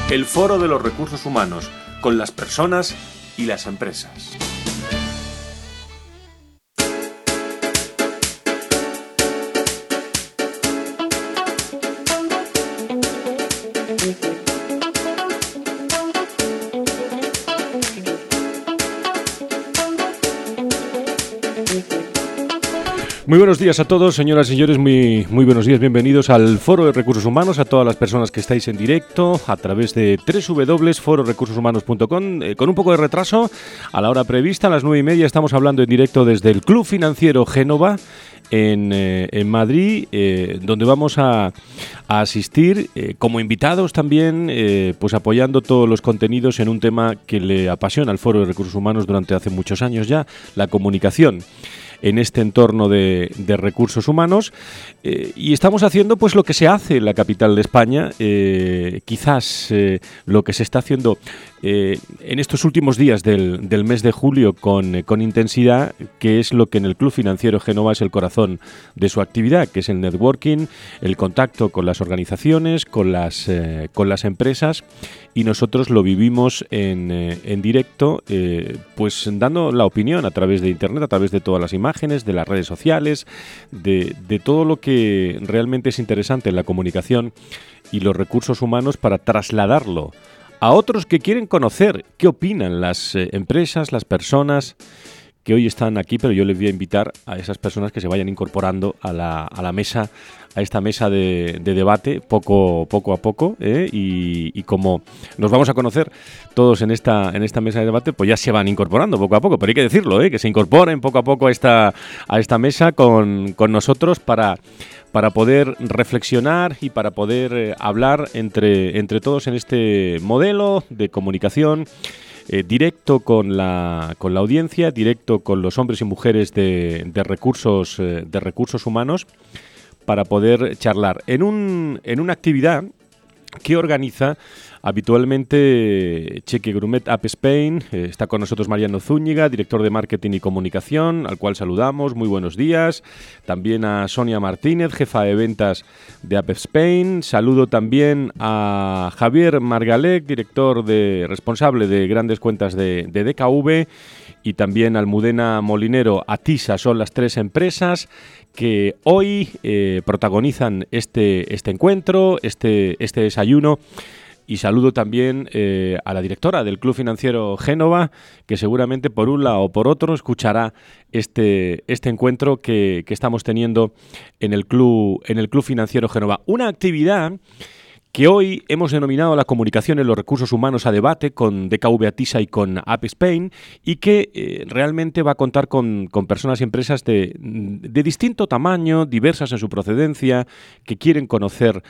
El Foro de los Recursos Humanos, con las personas y las empresas. Muy buenos días a todos, señoras y señores, muy buenos días, bienvenidos al Foro de Recursos Humanos, a todas las personas que estáis en directo a través de www.fororecursoshumanos.com, con un poco de retraso a la hora prevista, a las 9:30 estamos hablando en directo desde el Club Financiero Génova en Madrid, donde vamos a asistir como invitados también, pues apoyando todos los contenidos en un tema que le apasiona al Foro de Recursos Humanos durante hace muchos años ya, la comunicación en este entorno de recursos humanos, y estamos haciendo pues lo que se hace en la capital de España, quizás lo que se está haciendo en estos últimos días del mes de julio con intensidad, que es lo que en el Club Financiero Génova es el corazón de su actividad, que es el networking, el contacto con las organizaciones, con las empresas, y nosotros lo vivimos en directo, pues dando la opinión a través de internet, a través de todas las imágenes, de las redes sociales, de todo lo que realmente es interesante en la comunicación y los recursos humanos, para trasladarlo a otros que quieren conocer qué opinan las empresas, las personas que hoy están aquí, pero yo les voy a invitar a esas personas que se vayan incorporando a la mesa, a esta mesa de debate poco a poco, y como nos vamos a conocer todos en esta mesa de debate, pues ya se van incorporando poco a poco, pero hay que decirlo, que se incorporen poco a poco a esta mesa con nosotros para poder reflexionar y para poder hablar entre todos en este modelo de comunicación directo con la audiencia, directo con los hombres y mujeres de recursos humanos, para poder charlar en una actividad que organiza habitualmente Cheque Grumet App Spain. Está con nosotros Mariano Zúñiga, director de Marketing y Comunicación, al cual saludamos. Muy buenos días. También a Sonia Martínez, jefa de ventas de App Spain. Saludo también a Javier Margalek, responsable de grandes cuentas de DKV. Y también a Almudena Molinero, Atisa. Son las tres empresas que hoy protagonizan este encuentro, este desayuno. Y saludo también a la directora del Club Financiero Génova, que seguramente por un lado o por otro escuchará este encuentro que estamos teniendo en el Club Financiero Génova. Una actividad que hoy hemos denominado la comunicación en los recursos humanos a debate con DKV Atisa y con App Spain, y que realmente va a contar con personas y empresas de distinto tamaño, diversas en su procedencia, que quieren conocer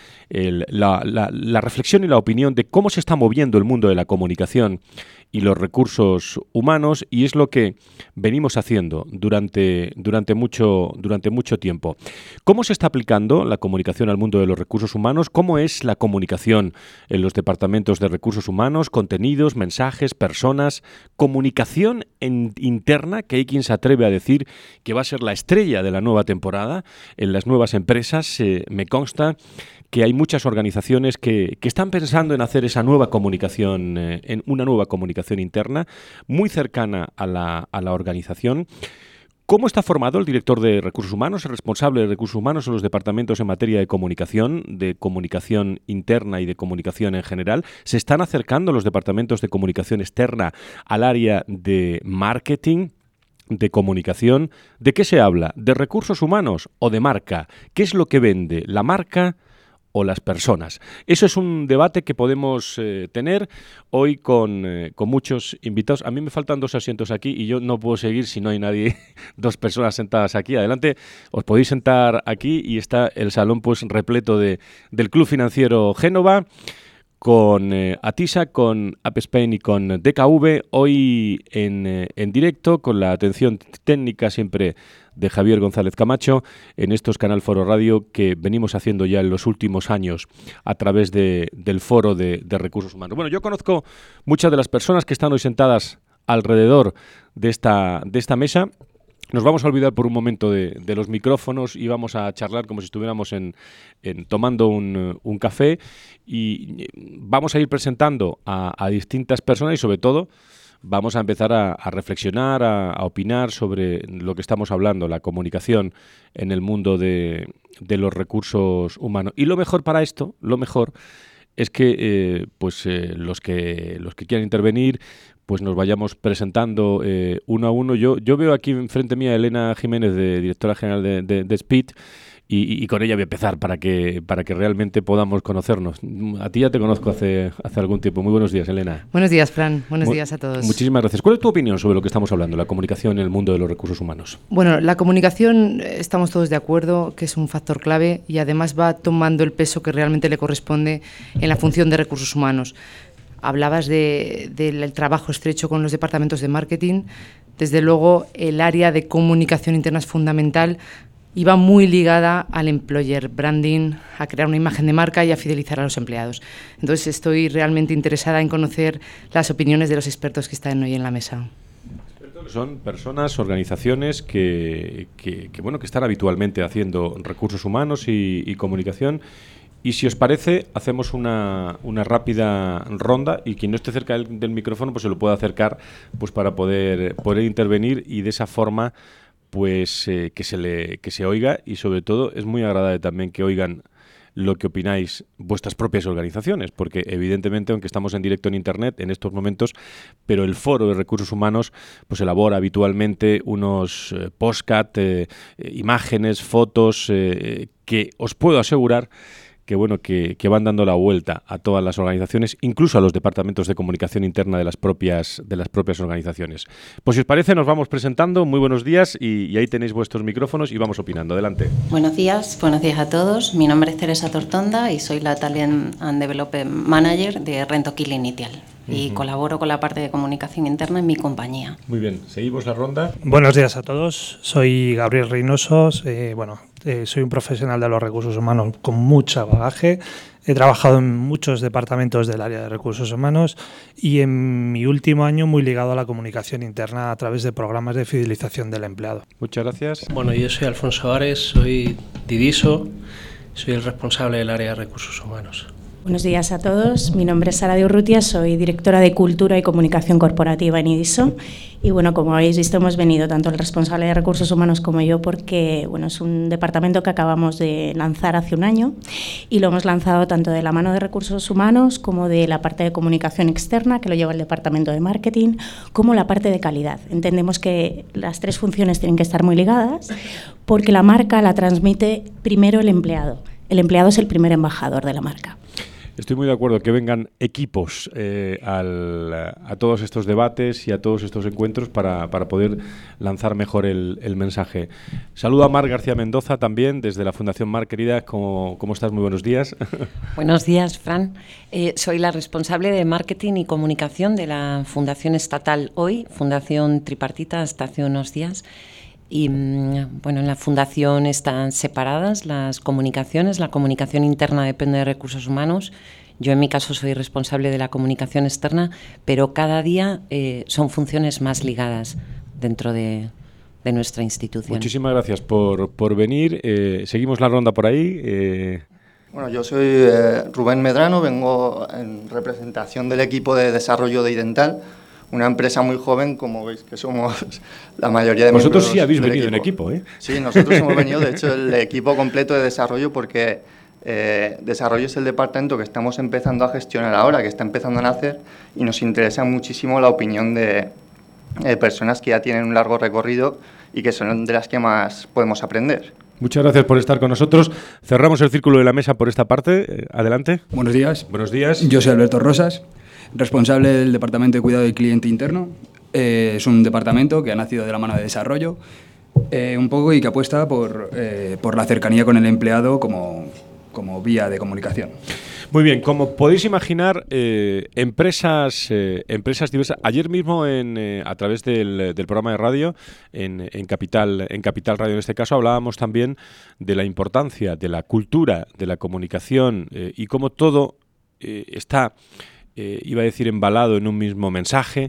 la reflexión y la opinión de cómo se está moviendo el mundo de la comunicación y los recursos humanos, y es lo que venimos haciendo durante mucho tiempo. ¿Cómo se está aplicando la comunicación al mundo de los recursos humanos? ¿Cómo es la comunicación en los departamentos de recursos humanos? Contenidos, mensajes, personas, comunicación interna, que hay quien se atreve a decir que va a ser la estrella de la nueva temporada en las nuevas empresas. Me consta que hay muchas organizaciones que están pensando en hacer esa nueva comunicación, en una nueva comunicación interna, muy cercana a la organización. ¿Cómo está formado el director de recursos humanos, el responsable de recursos humanos en los departamentos en materia de comunicación interna y de comunicación en general? ¿Se están acercando los departamentos de comunicación externa al área de marketing, de comunicación? ¿De qué se habla? ¿De recursos humanos o de marca? ¿Qué es lo que vende, la marca o las personas? Eso es un debate que podemos tener hoy con muchos invitados. A mí me faltan 2 asientos aquí y yo no puedo seguir si no hay nadie, 2 personas sentadas aquí. Adelante, os podéis sentar aquí, y está el salón pues repleto del Club Financiero Génova, con Atisa, con App Spain y con DKV, hoy en directo, con la atención técnica siempre de Javier González Camacho, en estos Canal Foro Radio que venimos haciendo ya en los últimos años a través del Foro de Recursos Humanos. Bueno, yo conozco muchas de las personas que están hoy sentadas alrededor de esta mesa. Nos vamos a olvidar por un momento de los micrófonos y vamos a charlar como si estuviéramos tomando un café, y vamos a ir presentando a distintas personas, y sobre todo vamos a empezar a reflexionar, a opinar sobre lo que estamos hablando, la comunicación en el mundo de los recursos humanos. Y lo mejor para esto, es que los que quieran intervenir, pues nos vayamos presentando uno a uno. Yo veo aquí enfrente mía a Elena Jiménez, directora general de Speed, y con ella voy a empezar para que realmente podamos conocernos. A ti ya te conozco hace algún tiempo. Muy buenos días, Elena. Buenos días, Fran. Buenos días a todos. Muchísimas gracias. ¿Cuál es tu opinión sobre lo que estamos hablando, la comunicación en el mundo de los recursos humanos? Bueno, la comunicación, estamos todos de acuerdo que es un factor clave y además va tomando el peso que realmente le corresponde en la función de recursos humanos. Hablabas del trabajo estrecho con los departamentos de marketing. Desde luego, el área de comunicación interna es fundamental y va muy ligada al employer branding, a crear una imagen de marca y a fidelizar a los empleados. Entonces, estoy realmente interesada en conocer las opiniones de los expertos que están hoy en la mesa. Son personas, organizaciones que están habitualmente haciendo recursos humanos y comunicación. Y si os parece, hacemos una rápida ronda, y quien no esté cerca del micrófono pues se lo puede acercar, pues para poder intervenir, y de esa forma pues que se oiga, y sobre todo es muy agradable también que oigan lo que opináis vuestras propias organizaciones, porque evidentemente, aunque estamos en directo en Internet en estos momentos, pero el Foro de Recursos Humanos pues elabora habitualmente unos podcast, imágenes, fotos que os puedo asegurar que van dando la vuelta a todas las organizaciones, incluso a los departamentos de comunicación interna de las propias organizaciones. Pues si os parece, nos vamos presentando. Muy buenos días, y ahí tenéis vuestros micrófonos y vamos opinando. Adelante. Buenos días a todos. Mi nombre es Teresa Tortonda y soy la Talent and Development Manager de Rentoquil Initial. Y colaboro con la parte de comunicación interna en mi compañía. Muy bien, seguimos la ronda. Buenos días a todos, soy Gabriel Reynoso, soy un profesional de los recursos humanos con mucho bagaje. He trabajado en muchos departamentos del área de recursos humanos y en mi último año muy ligado a la comunicación interna a través de programas de fidelización del empleado. Muchas gracias. Bueno, yo soy Alfonso Ares, soy Diviso, soy el responsable del área de recursos humanos. Buenos días a todos, mi nombre es Sara de Urrutia, soy directora de Cultura y Comunicación Corporativa en IDISO, y bueno, como habéis visto, hemos venido tanto el responsable de Recursos Humanos como yo, porque bueno, es un departamento que acabamos de lanzar hace un año, y lo hemos lanzado tanto de la mano de Recursos Humanos como de la parte de comunicación externa, que lo lleva el departamento de marketing, como la parte de calidad. Entendemos que las tres funciones tienen que estar muy ligadas, porque la marca la transmite primero el empleado. El empleado es el primer embajador de la marca. Estoy muy de acuerdo que vengan equipos a todos estos debates y a todos estos encuentros para poder lanzar mejor el mensaje. Saludo a Mar García Mendoza también, desde la Fundación Mar, querida. ¿Cómo estás? Muy buenos días. Buenos días, Fran. Soy la responsable de Marketing y Comunicación de la Fundación Estatal Hoy, Fundación Tripartita, hasta hace unos días. Y bueno, en la fundación están separadas las comunicaciones. La comunicación interna depende de recursos humanos. Yo en mi caso soy responsable de la comunicación externa, pero cada día son funciones más ligadas dentro de nuestra institución. Muchísimas gracias por venir. Seguimos la ronda por ahí. Bueno, yo soy Rubén Medrano, vengo en representación del equipo de desarrollo de Idental, una empresa muy joven, como veis que somos la mayoría de vosotros miembros. Sí habéis venido en equipo, ¿eh? Sí, nosotros hemos venido, de hecho, el equipo completo de desarrollo, porque desarrollo es el departamento que estamos empezando a gestionar ahora, que está empezando a nacer, y nos interesa muchísimo la opinión de personas que ya tienen un largo recorrido y que son de las que más podemos aprender. Muchas gracias por estar con nosotros. Cerramos el círculo de la mesa por esta parte. Adelante. Buenos días. Buenos días. Yo soy Alberto Rosas, responsable del Departamento de Cuidado del Cliente Interno. Es un departamento que ha nacido de la mano de desarrollo, un poco, y que apuesta por la cercanía con el empleado como vía de comunicación. Muy bien, como podéis imaginar, empresas diversas. Ayer mismo, a través del programa de radio, en Capital Radio en este caso, hablábamos también de la importancia de la cultura, de la comunicación, y cómo todo está, iba a decir, embalado en un mismo mensaje,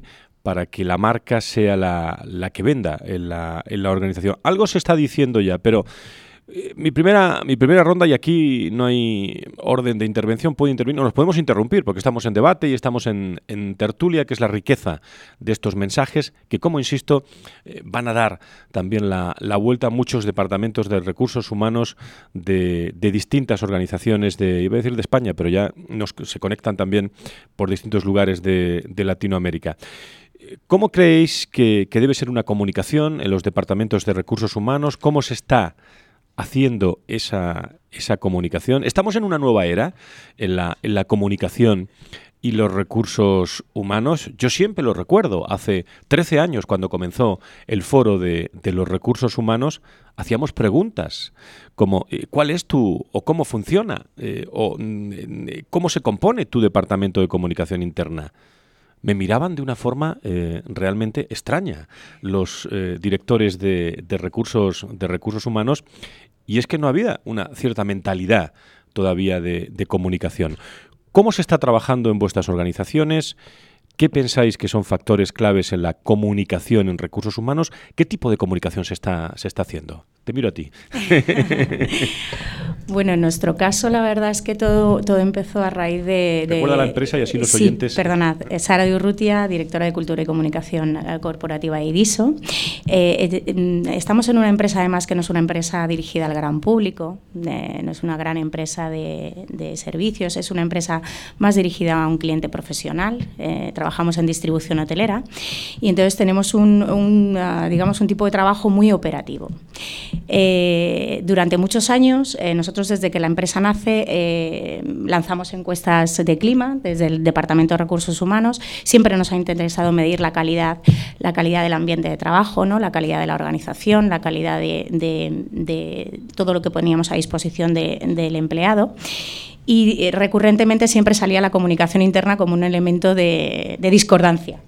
para que la marca sea la que venda en la organización. Algo se está diciendo ya, pero mi primera ronda, y aquí no hay orden de intervención, puede intervenir, nos podemos interrumpir porque estamos en debate y estamos en tertulia, que es la riqueza de estos mensajes que, como insisto, van a dar también la vuelta a muchos departamentos de recursos humanos de distintas organizaciones, iba a decir de España, pero ya se conectan también por distintos lugares de Latinoamérica. ¿Cómo creéis que debe ser una comunicación en los departamentos de recursos humanos? ¿Cómo se está haciendo esa comunicación? Estamos en una nueva era en la comunicación y los recursos humanos. Yo siempre lo recuerdo, hace 13 años cuando comenzó el foro de los recursos humanos, hacíamos preguntas como ¿cuál es o cómo funciona o cómo se compone tu departamento de comunicación interna? Me miraban de una forma realmente extraña los directores de recursos humanos, y es que no había una cierta mentalidad todavía de comunicación. ¿Cómo se está trabajando en vuestras organizaciones? ¿Qué pensáis que son factores claves en la comunicación en recursos humanos? ¿Qué tipo de comunicación se está haciendo? Te miro a ti. Bueno, en nuestro caso la verdad es que todo empezó a raíz de... Recuerda la empresa y así los oyentes... Sí, perdonad. Sara de Urrutia, directora de Cultura y Comunicación Corporativa de IDISO. Estamos en una empresa, además, que no es una empresa dirigida al gran público, no es una gran empresa de servicios, es una empresa más dirigida a un cliente profesional. Trabajamos en distribución hotelera y entonces tenemos un tipo de trabajo muy operativo. Durante muchos años, nosotros desde que la empresa nace lanzamos encuestas de clima desde el Departamento de Recursos Humanos. Siempre nos ha interesado medir la calidad del ambiente de trabajo, ¿no? La calidad de la organización, la calidad de todo lo que poníamos a disposición del empleado. Y recurrentemente siempre salía la comunicación interna como un elemento de discordancia.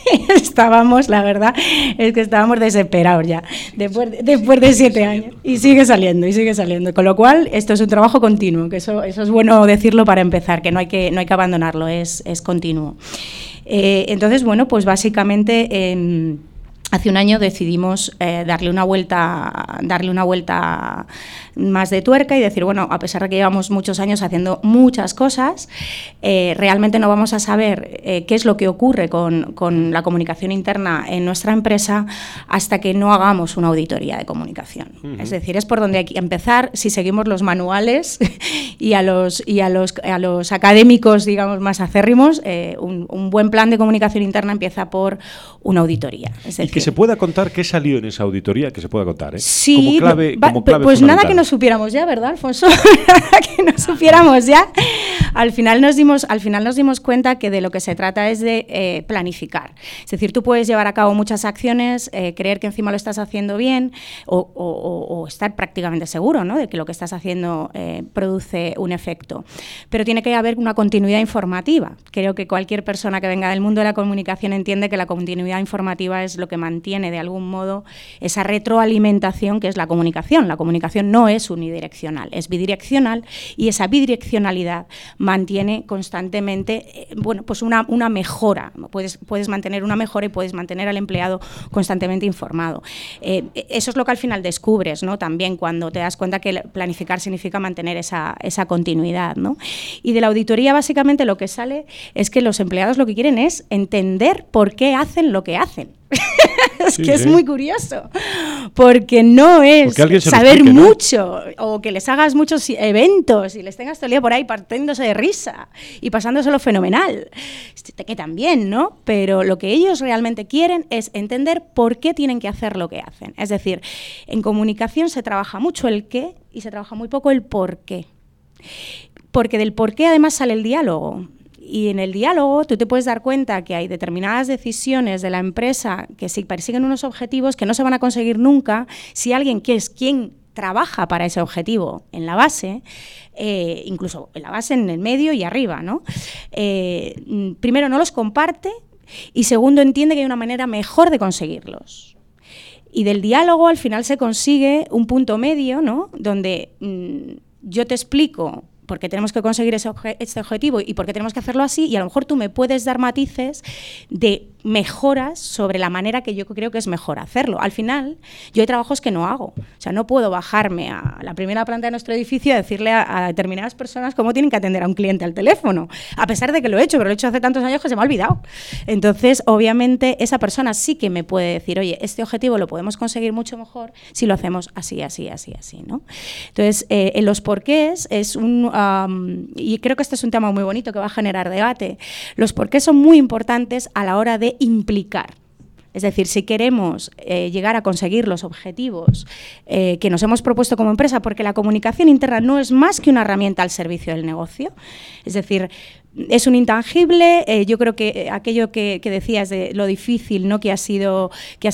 La verdad es que estábamos desesperados ya, después de 7 años, y sigue saliendo. Con lo cual, esto es un trabajo continuo, que eso es bueno decirlo para empezar, que no hay que abandonarlo, es continuo. Entonces, bueno, pues básicamente... Hace un año decidimos darle una vuelta más de tuerca y decir, bueno, a pesar de que llevamos muchos años haciendo muchas cosas, realmente no vamos a saber qué es lo que ocurre con la comunicación interna en nuestra empresa hasta que no hagamos una auditoría de comunicación. Uh-huh. Es decir, es por donde hay que empezar si seguimos los manuales y a los académicos, digamos, más acérrimos. Un buen plan de comunicación interna empieza por una auditoría. Es decir, y que se pueda contar qué salió en esa auditoría, que se pueda contar, ¿eh? Sí, como clave pues nada que no supiéramos ya, ¿verdad, Alfonso? Nada que no supiéramos ya. Al final nos dimos cuenta que de lo que se trata es de planificar. Es decir, tú puedes llevar a cabo muchas acciones, creer que encima lo estás haciendo bien o estar prácticamente seguro, ¿no?, de que lo que estás haciendo produce un efecto. Pero tiene que haber una continuidad informativa. Creo que cualquier persona que venga del mundo de la comunicación entiende que la continuidad informativa es lo que mantiene de algún modo esa retroalimentación que es la comunicación. La comunicación no es unidireccional, es bidireccional, y esa bidireccionalidad mantiene constantemente pues una mejora. Puedes mantener una mejora y puedes mantener al empleado constantemente informado. Eso es lo que al final descubres, ¿no?, también cuando te das cuenta que planificar significa mantener esa continuidad, ¿no? Y de la auditoría básicamente lo que sale es que los empleados lo que quieren es entender por qué hacen lo que hacen. Es que es muy curioso, porque no es saber explique, mucho, ¿no?, o que les hagas muchos eventos y les tengas todo el día por ahí partiéndose de risa y pasándoselo fenomenal, que también, ¿no? Pero lo que ellos realmente quieren es entender por qué tienen que hacer lo que hacen. Es decir, en comunicación se trabaja mucho el qué y se trabaja muy poco el por qué. Porque del por qué además sale el diálogo. Y en el diálogo tú te puedes dar cuenta que hay determinadas decisiones de la empresa que sí persiguen unos objetivos que no se van a conseguir nunca si alguien que es quien trabaja para ese objetivo en la base, incluso en la base, en el medio y arriba, ¿no? Primero no los comparte y segundo entiende que hay una manera mejor de conseguirlos. Y del diálogo al final se consigue un punto medio, ¿no?, donde yo te explico por qué tenemos que conseguir este objetivo y por qué tenemos que hacerlo así, y a lo mejor tú me puedes dar matices de mejoras sobre la manera que yo creo que es mejor hacerlo. Al final, yo hay trabajos que no hago. O sea, no puedo bajarme a la primera planta de nuestro edificio y decirle a determinadas personas cómo tienen que atender a un cliente al teléfono, a pesar de que lo he hecho, pero lo he hecho hace tantos años que se me ha olvidado. Entonces, obviamente, esa persona sí que me puede decir, oye, este objetivo lo podemos conseguir mucho mejor si lo hacemos así, ¿no? Entonces, en los porqués es y creo que este es un tema muy bonito que va a generar debate. Los porqués son muy importantes a la hora de implicar. Es decir, si queremos llegar a conseguir los objetivos que nos hemos propuesto como empresa, porque la comunicación interna no es más que una herramienta al servicio del negocio, es decir, es un intangible. Yo creo que aquello que decías de lo difícil, ¿no?, que ha sido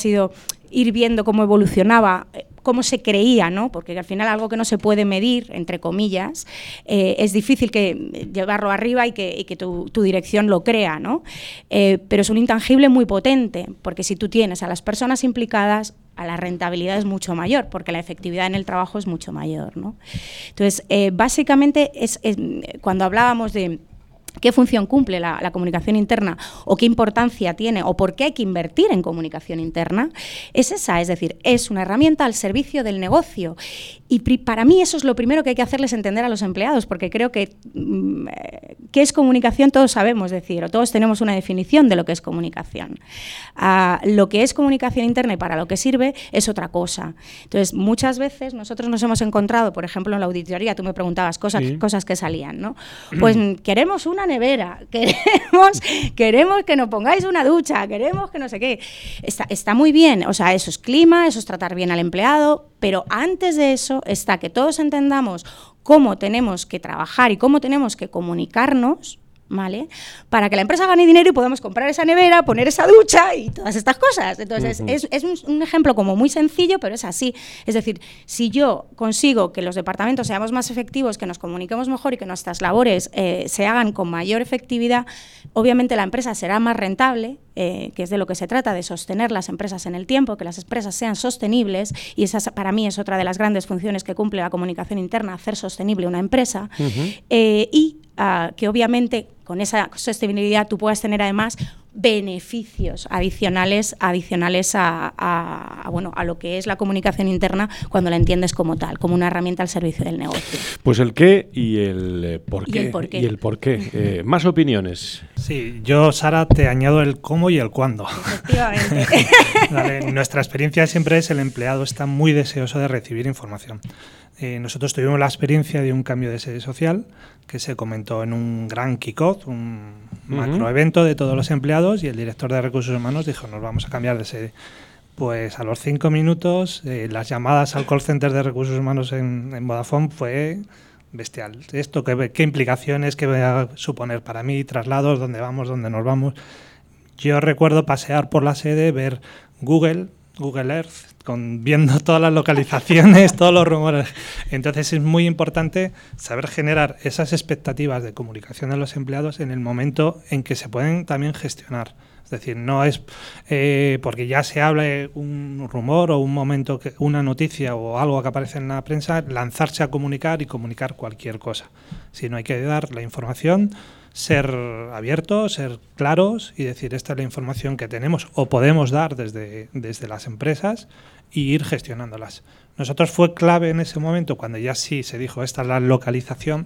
ir viendo cómo evolucionaba, cómo se creía, ¿no? Porque al final algo que no se puede medir, entre comillas, es difícil llevarlo arriba y que tu dirección lo crea, ¿no? Pero es un intangible muy potente, porque si tú tienes a las personas implicadas, a la rentabilidad es mucho mayor, porque la efectividad en el trabajo es mucho mayor, ¿no? Entonces, básicamente, cuando hablábamos de qué función cumple la comunicación interna o qué importancia tiene o por qué hay que invertir en comunicación interna, es esa, es decir, es una herramienta al servicio del negocio. Y para mí eso es lo primero que hay que hacerles entender a los empleados, porque creo que qué es comunicación todos sabemos decir, o todos tenemos una definición de lo que es comunicación. Lo que es comunicación interna y para lo que sirve es otra cosa. Entonces, muchas veces nosotros nos hemos encontrado, por ejemplo, en la auditoría, tú me preguntabas cosas que salían, ¿no? Pues queremos una nevera, queremos que nos pongáis una ducha, queremos que no sé qué. Está muy bien, o sea, eso es clima, eso es tratar bien al empleado, pero antes de eso está que todos entendamos cómo tenemos que trabajar y cómo tenemos que comunicarnos, ¿vale?, para que la empresa gane dinero y podamos comprar esa nevera, poner esa ducha y todas estas cosas. Entonces, es un ejemplo como muy sencillo, pero es así. Es decir, si yo consigo que los departamentos seamos más efectivos, que nos comuniquemos mejor y que nuestras labores se hagan con mayor efectividad, obviamente la empresa será más rentable, que es de lo que se trata, de sostener las empresas en el tiempo, que las empresas sean sostenibles, y esa para mí es otra de las grandes funciones que cumple la comunicación interna, hacer sostenible una empresa, y que obviamente con esa sostenibilidad tú puedas tener además beneficios adicionales a lo que es la comunicación interna cuando la entiendes como tal, como una herramienta al servicio del negocio. Pues el qué y el por qué. Y el por qué. Más opiniones. Sí, yo, Sara, te añado el cómo y el cuándo. Efectivamente. Vale, nuestra experiencia siempre es el empleado está muy deseoso de recibir información. Nosotros tuvimos la experiencia de un cambio de sede social que se comentó en un gran kick-off, un macroevento de todos los empleados, y el director de Recursos Humanos dijo, nos vamos a cambiar de sede. Pues a los 5 minutos, las llamadas al call center de Recursos Humanos en Vodafone fue bestial. ¿Esto qué implicaciones, qué va a suponer para mí? Traslados, dónde vamos, dónde nos vamos. Yo recuerdo pasear por la sede, ver Google Earth, viendo todas las localizaciones, todos los rumores. Entonces es muy importante saber generar esas expectativas de comunicación de los empleados en el momento en que se pueden también gestionar. Es decir, no es porque ya se hable un rumor o un momento, una noticia o algo que aparece en la prensa, lanzarse a comunicar y comunicar cualquier cosa. Sino hay que dar la información, ser abiertos, ser claros y decir esta es la información que tenemos o podemos dar desde las empresas y ir gestionándolas. Nosotros fue clave en ese momento, cuando ya sí se dijo esta es la localización,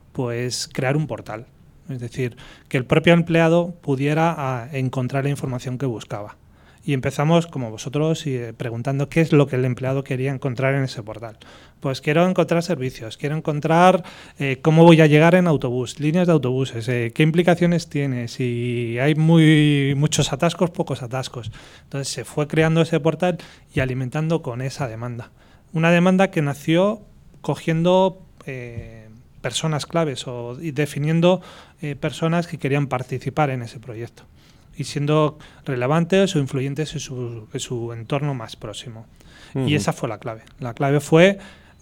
pues crear un portal. Es decir, que el propio empleado pudiera encontrar la información que buscaba. Y empezamos, como vosotros, preguntando qué es lo que el empleado quería encontrar en ese portal. Pues quiero encontrar servicios, quiero encontrar cómo voy a llegar en autobús, líneas de autobuses, qué implicaciones tiene, si hay muchos atascos, pocos atascos. Entonces se fue creando ese portal y alimentando con esa demanda. Una demanda que nació cogiendo personas claves y definiendo personas que querían participar en ese proyecto y siendo relevantes o influyentes en su entorno más próximo. Y esa fue la clave. La clave fue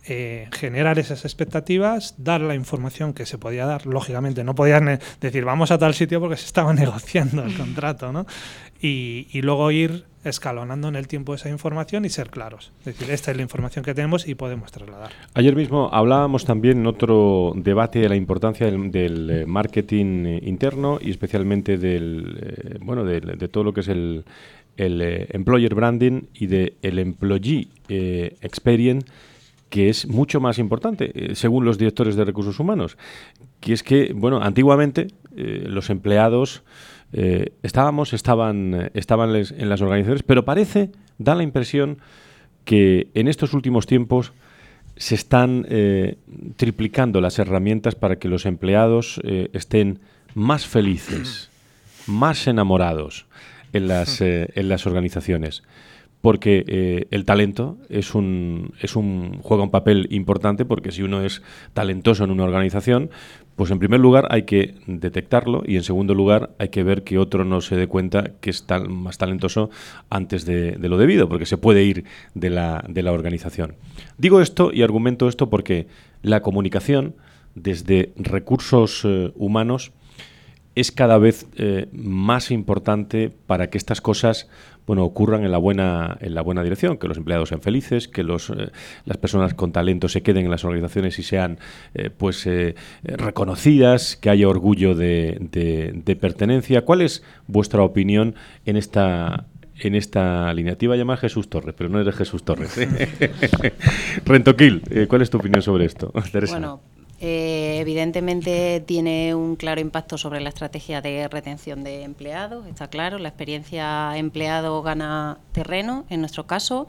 generar esas expectativas, dar la información que se podía dar. Lógicamente no podían decir vamos a tal sitio porque se estaba negociando el contrato, ¿no? Y luego ir escalonando en el tiempo esa información y ser claros. Es decir, esta es la información que tenemos y podemos trasladar. Ayer mismo hablábamos también en otro debate de la importancia del marketing interno y especialmente de todo lo que es el employer branding y del employee experience, que es mucho más importante, según los directores de recursos humanos. Que es que, bueno, antiguamente los empleados estaban en las organizaciones, pero da la impresión que en estos últimos tiempos se están triplicando las herramientas para que los empleados estén más felices, más enamorados en las organizaciones. Porque el talento juega un papel importante, porque si uno es talentoso en una organización, pues en primer lugar hay que detectarlo y en segundo lugar hay que ver que otro no se dé cuenta que es más talentoso antes de lo debido, porque se puede ir de la organización. Digo esto y argumento esto porque la comunicación desde recursos humanos es cada vez más importante para que estas cosas ocurran en la buena dirección, que los empleados sean felices, que las personas con talento se queden en las organizaciones y sean reconocidas, que haya orgullo de pertenencia. ¿Cuál es vuestra opinión en esta línea? Te iba a llamar Jesús Torres, pero no eres Jesús Torres. Rentokil, ¿cuál es tu opinión sobre esto, Teresa? Bueno, evidentemente tiene un claro impacto sobre la estrategia de retención de empleados, está claro. La experiencia empleado gana terreno en nuestro caso,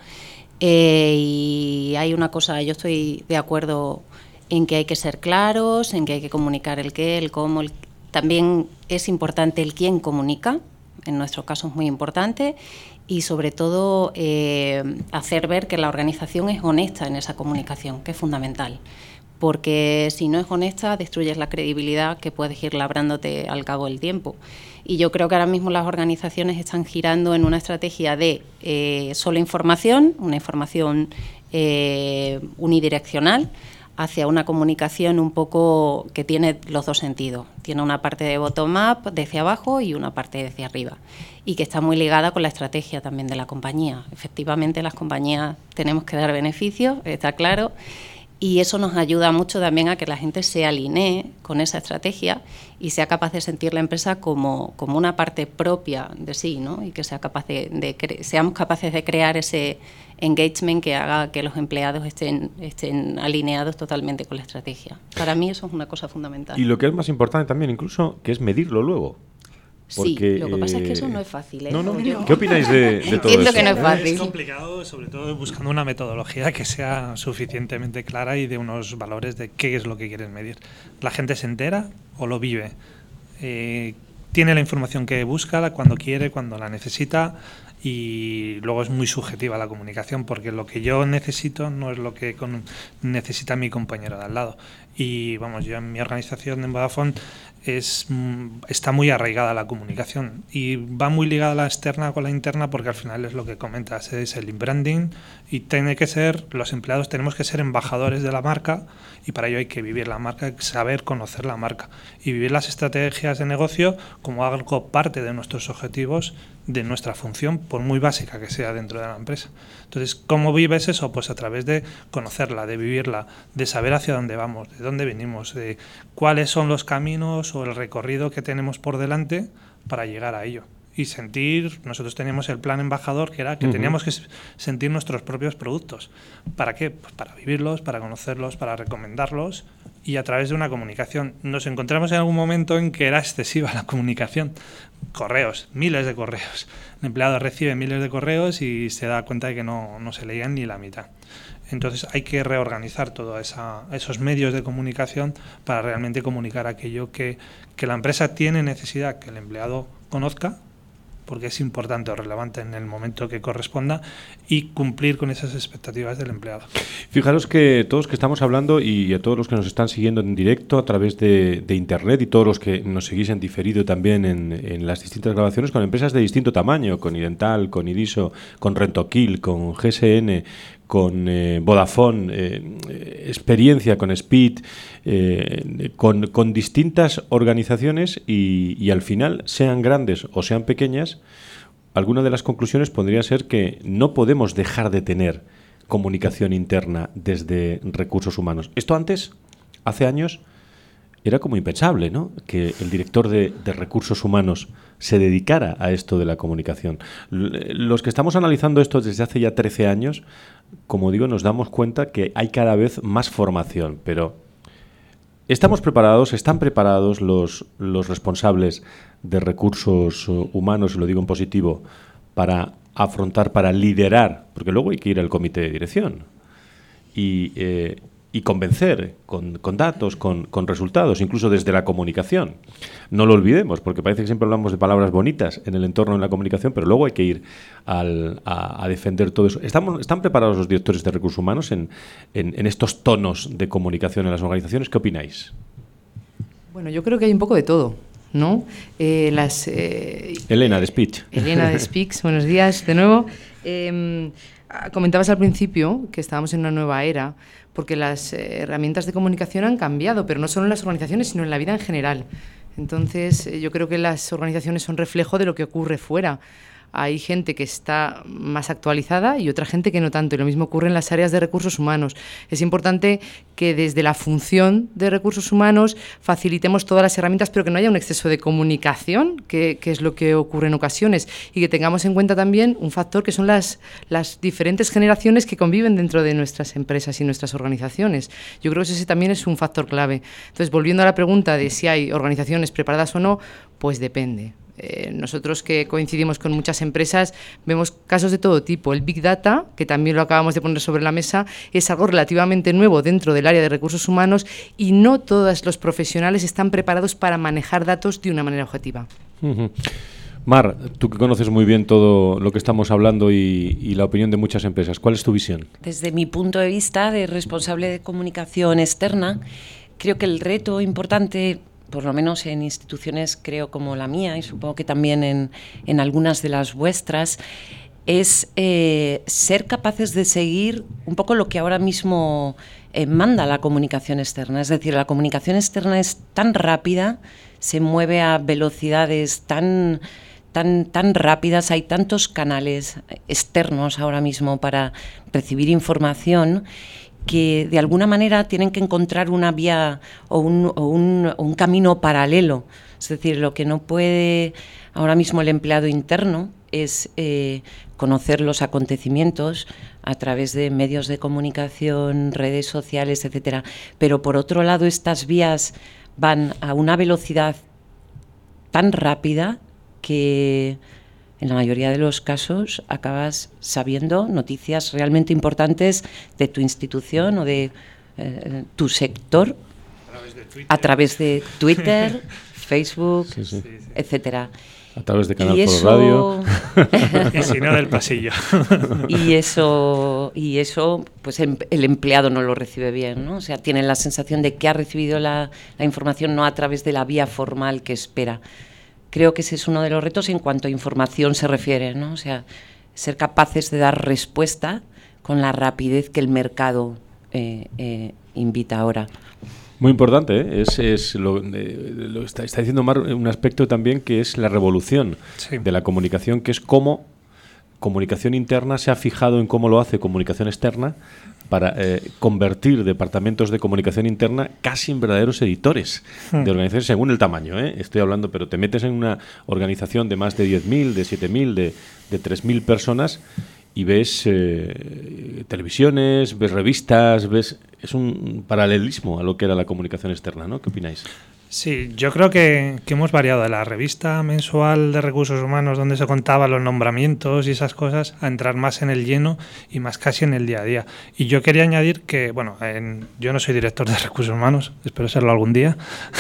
y hay una cosa, yo estoy de acuerdo en que hay que ser claros, en que hay que comunicar el qué, el cómo, también es importante el quién comunica, en nuestro caso es muy importante, y sobre todo hacer ver que la organización es honesta en esa comunicación, que es fundamental. Porque si no es honesta, destruyes la credibilidad que puedes ir labrándote al cabo del tiempo. Y yo creo que ahora mismo las organizaciones están girando en una estrategia de solo información, una información unidireccional, hacia una comunicación un poco que tiene los dos sentidos. Tiene una parte de bottom-up, de hacia abajo, y una parte de hacia arriba. Y que está muy ligada con la estrategia también de la compañía. Efectivamente, las compañías tenemos que dar beneficios, está claro. Y eso nos ayuda mucho también a que la gente se alinee con esa estrategia y sea capaz de sentir la empresa como una parte propia de sí, ¿no? Y que sea capaz seamos capaces de crear ese engagement que haga que los empleados estén alineados totalmente con la estrategia. Para mí eso es una cosa fundamental. Y lo que es más importante también, incluso, que es medirlo luego. Porque, sí, lo que pasa es que eso no es fácil, ¿eh? No. ¿Qué opináis de todo Entiendo eso? que no es fácil. Es complicado, sobre todo buscando una metodología que sea suficientemente clara y de unos valores de qué es lo que quieres medir. ¿La gente se entera o lo vive? Tiene la información que busca cuando quiere, cuando la necesita, y luego es muy subjetiva la comunicación, porque lo que yo necesito no es lo que necesita mi compañero de al lado. Y vamos, yo en mi organización en Vodafone está muy arraigada la comunicación y va muy ligada la externa con la interna, porque al final es lo que comentas, es el branding, y los empleados tenemos que ser embajadores de la marca, y para ello hay que vivir la marca, saber conocer la marca y vivir las estrategias de negocio como algo parte de nuestros objetivos, de nuestra función, por muy básica que sea dentro de la empresa. Entonces, ¿cómo vives eso? Pues a través de conocerla, de vivirla, de saber hacia dónde vamos, de dónde venimos, de cuáles son los caminos o el recorrido que tenemos por delante para llegar a ello. Y nosotros teníamos el plan embajador, que era que teníamos que sentir nuestros propios productos. ¿Para qué? Pues para vivirlos, para conocerlos, para recomendarlos, y a través de una comunicación. Nos encontramos en algún momento en que era excesiva la comunicación. Correos, miles de correos. El empleado recibe miles de correos y se da cuenta de que no se leían ni la mitad. Entonces hay que reorganizar todos esos medios de comunicación para realmente comunicar aquello que la empresa tiene necesidad que el empleado conozca, porque es importante o relevante en el momento que corresponda, y cumplir con esas expectativas del empleado. Fijaros que todos que estamos hablando, y a todos los que nos están siguiendo en directo a través de Internet, y todos los que nos seguís en diferido también en las distintas grabaciones, con empresas de distinto tamaño, con Idental, con Idiso, con Rentokil, con GSN, con Vodafone, experiencia con Speed, con distintas organizaciones y al final, sean grandes o sean pequeñas, alguna de las conclusiones podría ser que no podemos dejar de tener comunicación interna desde recursos humanos. Esto antes, hace años, era como impensable, ¿no?, que el director de recursos humanos se dedicara a esto de la comunicación. Los que estamos analizando esto desde hace ya 13 años, como digo, nos damos cuenta que hay cada vez más formación, pero ¿estamos preparados, están preparados los responsables de recursos humanos, y lo digo en positivo, para afrontar, para liderar? Porque luego hay que ir al comité de dirección y convencer con datos, con resultados, incluso desde la comunicación. No lo olvidemos, porque parece que siempre hablamos de palabras bonitas en el entorno de la comunicación, pero luego hay que ir a defender todo eso. ¿Están preparados los directores de recursos humanos en estos tonos de comunicación en las organizaciones? ¿Qué opináis? Bueno, yo creo que hay un poco de todo, ¿no? Elena de Speech. Elena de Speaks, buenos días de nuevo. Comentabas al principio que estábamos en una nueva era, porque las herramientas de comunicación han cambiado, pero no solo en las organizaciones, sino en la vida en general. Entonces, yo creo que las organizaciones son reflejo de lo que ocurre fuera. Hay gente que está más actualizada y otra gente que no tanto, y lo mismo ocurre en las áreas de recursos humanos. Es importante que desde la función de recursos humanos facilitemos todas las herramientas, pero que no haya un exceso de comunicación, que es lo que ocurre en ocasiones, y que tengamos en cuenta también un factor que son las diferentes generaciones que conviven dentro de nuestras empresas y nuestras organizaciones. Yo creo que ese también es un factor clave. Entonces, volviendo a la pregunta de si hay organizaciones preparadas o no, pues depende. Nosotros, que coincidimos con muchas empresas, vemos casos de todo tipo. El Big Data, que también lo acabamos de poner sobre la mesa, es algo relativamente nuevo dentro del área de recursos humanos y no todos los profesionales están preparados para manejar datos de una manera objetiva. Uh-huh. Mar, tú que conoces muy bien todo lo que estamos hablando y la opinión de muchas empresas, ¿cuál es tu visión? Desde mi punto de vista de responsable de comunicación externa, creo que el reto importante, por lo menos en instituciones creo como la mía y supongo que también en algunas de las vuestras, es ser capaces de seguir un poco lo que ahora mismo manda la comunicación externa. Es decir, la comunicación externa es tan rápida, se mueve a velocidades tan rápidas, hay tantos canales externos ahora mismo para recibir información, que de alguna manera tienen que encontrar una vía o un camino paralelo. Es decir, lo que no puede ahora mismo el empleado interno es conocer los acontecimientos a través de medios de comunicación, redes sociales, etcétera. Pero por otro lado, estas vías van a una velocidad tan rápida que en la mayoría de los casos acabas sabiendo noticias realmente importantes de tu institución o de tu sector a través de Twitter, Facebook, sí. etcétera. A través de Canal Foro Radio. Y si no, del pasillo. Y eso, pues el empleado no lo recibe bien, ¿no? O sea, tiene la sensación de que ha recibido la información no a través de la vía formal que espera. Creo que ese es uno de los retos en cuanto a información se refiere, ¿no? O sea, ser capaces de dar respuesta con la rapidez que el mercado invita ahora. Muy importante, ¿eh? Lo está diciendo Mar, un aspecto también que es la revolución de la comunicación, que es cómo comunicación interna se ha fijado en cómo lo hace comunicación externa para convertir departamentos de comunicación interna casi en verdaderos editores de organizaciones según el tamaño, estoy hablando, pero te metes en una organización de más de 10.000, de 7.000, de 3.000 personas y ves televisiones, ves revistas, es un paralelismo a lo que era la comunicación externa, ¿no? ¿Qué opináis? Sí, yo creo que hemos variado de la revista mensual de recursos humanos donde se contaban los nombramientos y esas cosas a entrar más en el lleno y más casi en el día a día. Y yo quería añadir que, bueno, yo no soy director de recursos humanos, espero serlo algún día.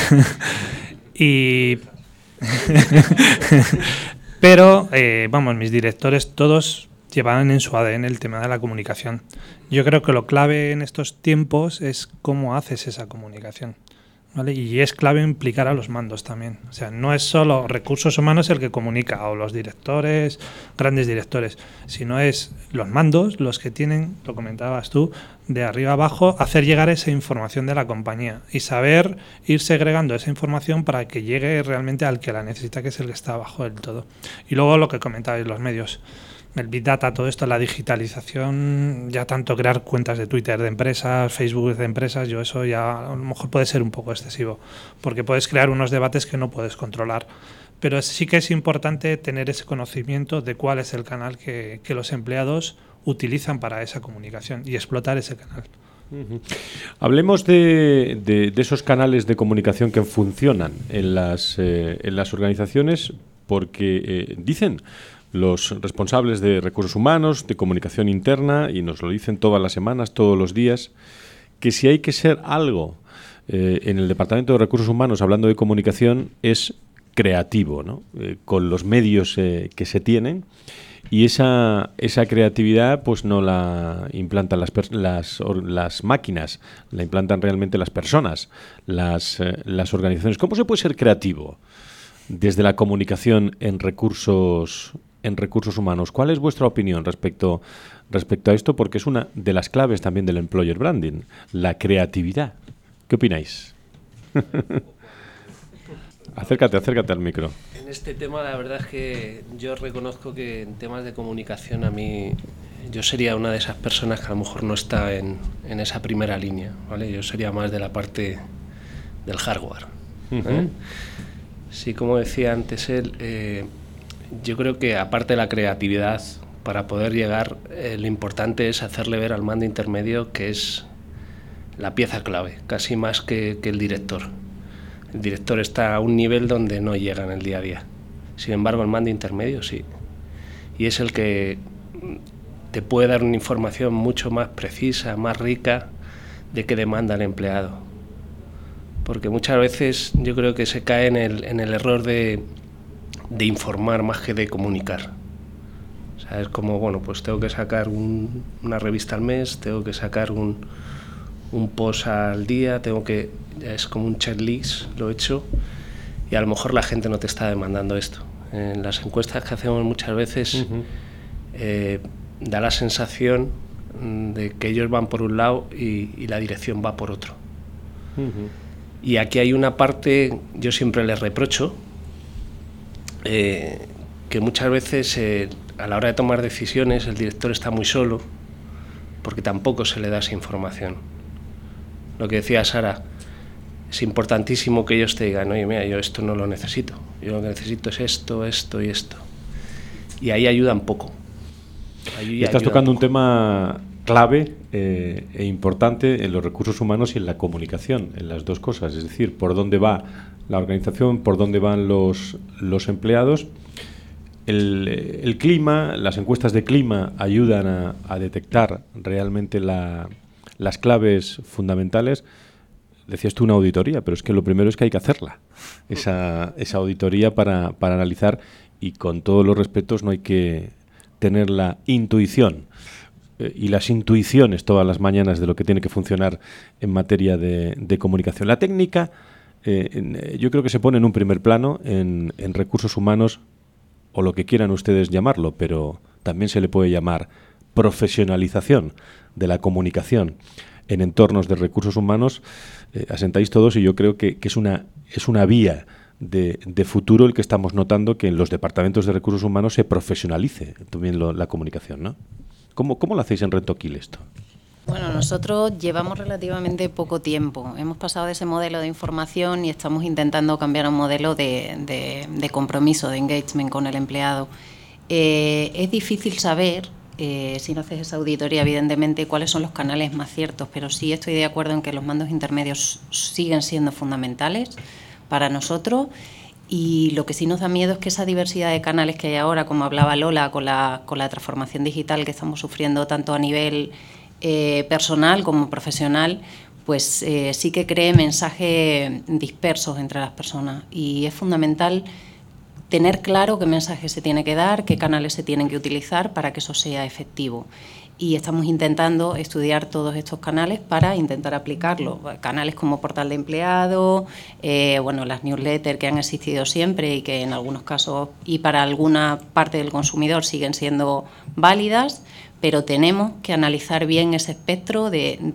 Pero, mis directores todos llevaban en su ADN el tema de la comunicación. Yo creo que lo clave en estos tiempos es cómo haces esa comunicación. ¿vale? Y es clave implicar a los mandos también. O sea, no es solo recursos humanos el que comunica, o los directores, grandes directores, sino es los mandos los que tienen, lo comentabas tú, de arriba abajo, hacer llegar esa información de la compañía y saber ir segregando esa información para que llegue realmente al que la necesita, que es el que está abajo del todo. Y luego lo que comentabais, los medios. El Big Data, todo esto, la digitalización, ya tanto crear cuentas de Twitter de empresas, Facebook de empresas, yo eso ya a lo mejor puede ser un poco excesivo, porque puedes crear unos debates que no puedes controlar. Pero sí que es importante tener ese conocimiento de cuál es el canal que los empleados utilizan para esa comunicación y explotar ese canal. Hablemos de esos canales de comunicación que funcionan en las organizaciones, porque dicen los responsables de recursos humanos, de comunicación interna, y nos lo dicen todas las semanas, todos los días, que si hay que ser algo en el Departamento de Recursos Humanos, hablando de comunicación, es creativo, ¿no? Con los medios que se tienen, y esa creatividad pues no la implantan las máquinas, la implantan realmente las personas, las organizaciones. ¿Cómo se puede ser creativo desde la comunicación en recursos humanos? ¿Cuál es vuestra opinión respecto a esto? Porque es una de las claves también del employer branding, la creatividad. ¿Qué opináis? Acércate al micro. En este tema la verdad es que yo reconozco que en temas de comunicación a mí yo sería una de esas personas que a lo mejor no está en esa primera línea, ¿vale? Yo sería más de la parte del hardware. Sí, como decía antes él, yo creo que aparte de la creatividad, para poder llegar, lo importante es hacerle ver al mando intermedio que es la pieza clave, casi más que el director. El director está a un nivel donde no llega en el día a día. Sin embargo, el mando intermedio sí. Y es el que te puede dar una información mucho más precisa, más rica de qué demanda el empleado. Porque muchas veces yo creo que se cae en el error de informar más que de comunicar. O sea, es como, bueno, pues tengo que sacar una revista al mes, tengo que sacar un post al día, es como un checklist, lo he hecho, y a lo mejor la gente no te está demandando esto. En las encuestas que hacemos muchas veces da la sensación de que ellos van por un lado y la dirección va por otro. Y aquí hay una parte, yo siempre les reprocho, que muchas veces a la hora de tomar decisiones el director está muy solo porque tampoco se le da esa información. Lo que decía Sara, es importantísimo que ellos te digan, oye, mira, yo esto no lo necesito, yo lo que necesito es esto, esto y esto. Y ahí ayudan poco. Estás tocando un tema clave e importante en los recursos humanos y en la comunicación, en las dos cosas, es decir, por dónde va la organización, por dónde van los empleados. El clima, las encuestas de clima ayudan a detectar realmente las claves fundamentales. Decías tú una auditoría, pero es que lo primero es que hay que hacerla, esa auditoría para analizar, y con todos los respetos no hay que tener la intuición y las intuiciones todas las mañanas de lo que tiene que funcionar en materia de comunicación. La técnica yo creo que se pone en un primer plano en recursos humanos, o lo que quieran ustedes llamarlo, pero también se le puede llamar profesionalización de la comunicación en entornos de recursos humanos. Asentáis todos, y yo creo que es una vía de futuro el que estamos notando, que en los departamentos de recursos humanos se profesionalice también la comunicación, ¿no? ¿Cómo lo hacéis en Rentokil esto? Bueno, nosotros llevamos relativamente poco tiempo. Hemos pasado de ese modelo de información y estamos intentando cambiar a un modelo de compromiso, de engagement con el empleado. Es difícil saber, si no haces esa auditoría, evidentemente, cuáles son los canales más ciertos, pero sí estoy de acuerdo en que los mandos intermedios siguen siendo fundamentales para nosotros. Y lo que sí nos da miedo es que esa diversidad de canales que hay ahora, como hablaba Lola, con la transformación digital que estamos sufriendo tanto a nivel personal como profesional, pues sí que cree mensajes dispersos entre las personas, y es fundamental tener claro qué mensaje se tiene que dar, qué canales se tienen que utilizar para que eso sea efectivo. Y estamos intentando estudiar todos estos canales para intentar aplicarlo. Canales como Portal de Empleado, las newsletters que han existido siempre y que en algunos casos y para alguna parte del consumidor siguen siendo válidas, pero tenemos que analizar bien ese espectro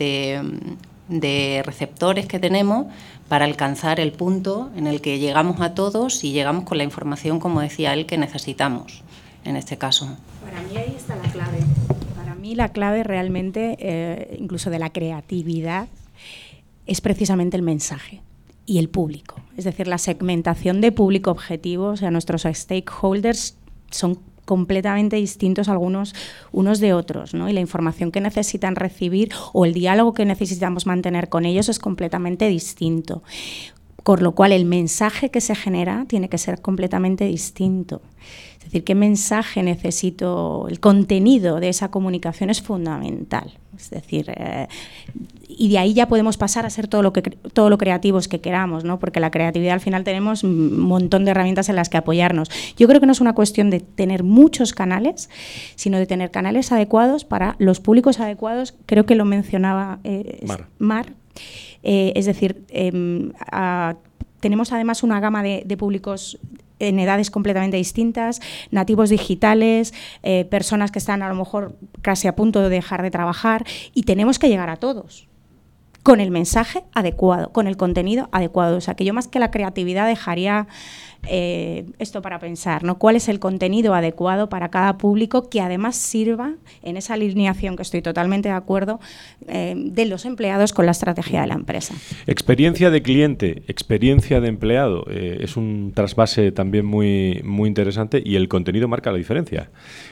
de receptores que tenemos para alcanzar el punto en el que llegamos a todos y llegamos con la información, como decía él, que necesitamos en este caso. Para mí ahí está la clave. Para mí la clave realmente, incluso de la creatividad, es precisamente el mensaje y el público. Es decir, la segmentación de público objetivo, o sea, nuestros stakeholders son completamente distintos algunos unos de otros, ¿no? Y la información que necesitan recibir o el diálogo que necesitamos mantener con ellos es completamente distinto. Con lo cual, el mensaje que se genera tiene que ser completamente distinto. Es decir, qué mensaje necesito, el contenido de esa comunicación es fundamental. Es decir, y de ahí ya podemos pasar a ser todo lo creativos que queramos, ¿no? Porque la creatividad al final tenemos un montón de herramientas en las que apoyarnos. Yo creo que no es una cuestión de tener muchos canales, sino de tener canales adecuados para los públicos adecuados. Creo que lo mencionaba Mar. Es decir, tenemos además una gama de públicos en edades completamente distintas, nativos digitales, personas que están a lo mejor casi a punto de dejar de trabajar, y tenemos que llegar a todos con el mensaje adecuado, con el contenido adecuado. O sea, que yo más que la creatividad dejaría esto para pensar, ¿no? ¿Cuál es el contenido adecuado para cada público que además sirva en esa alineación, que estoy totalmente de acuerdo, de los empleados con la estrategia de la empresa? Experiencia de cliente, experiencia de empleado, es un trasvase también muy, muy interesante, y el contenido marca la diferencia.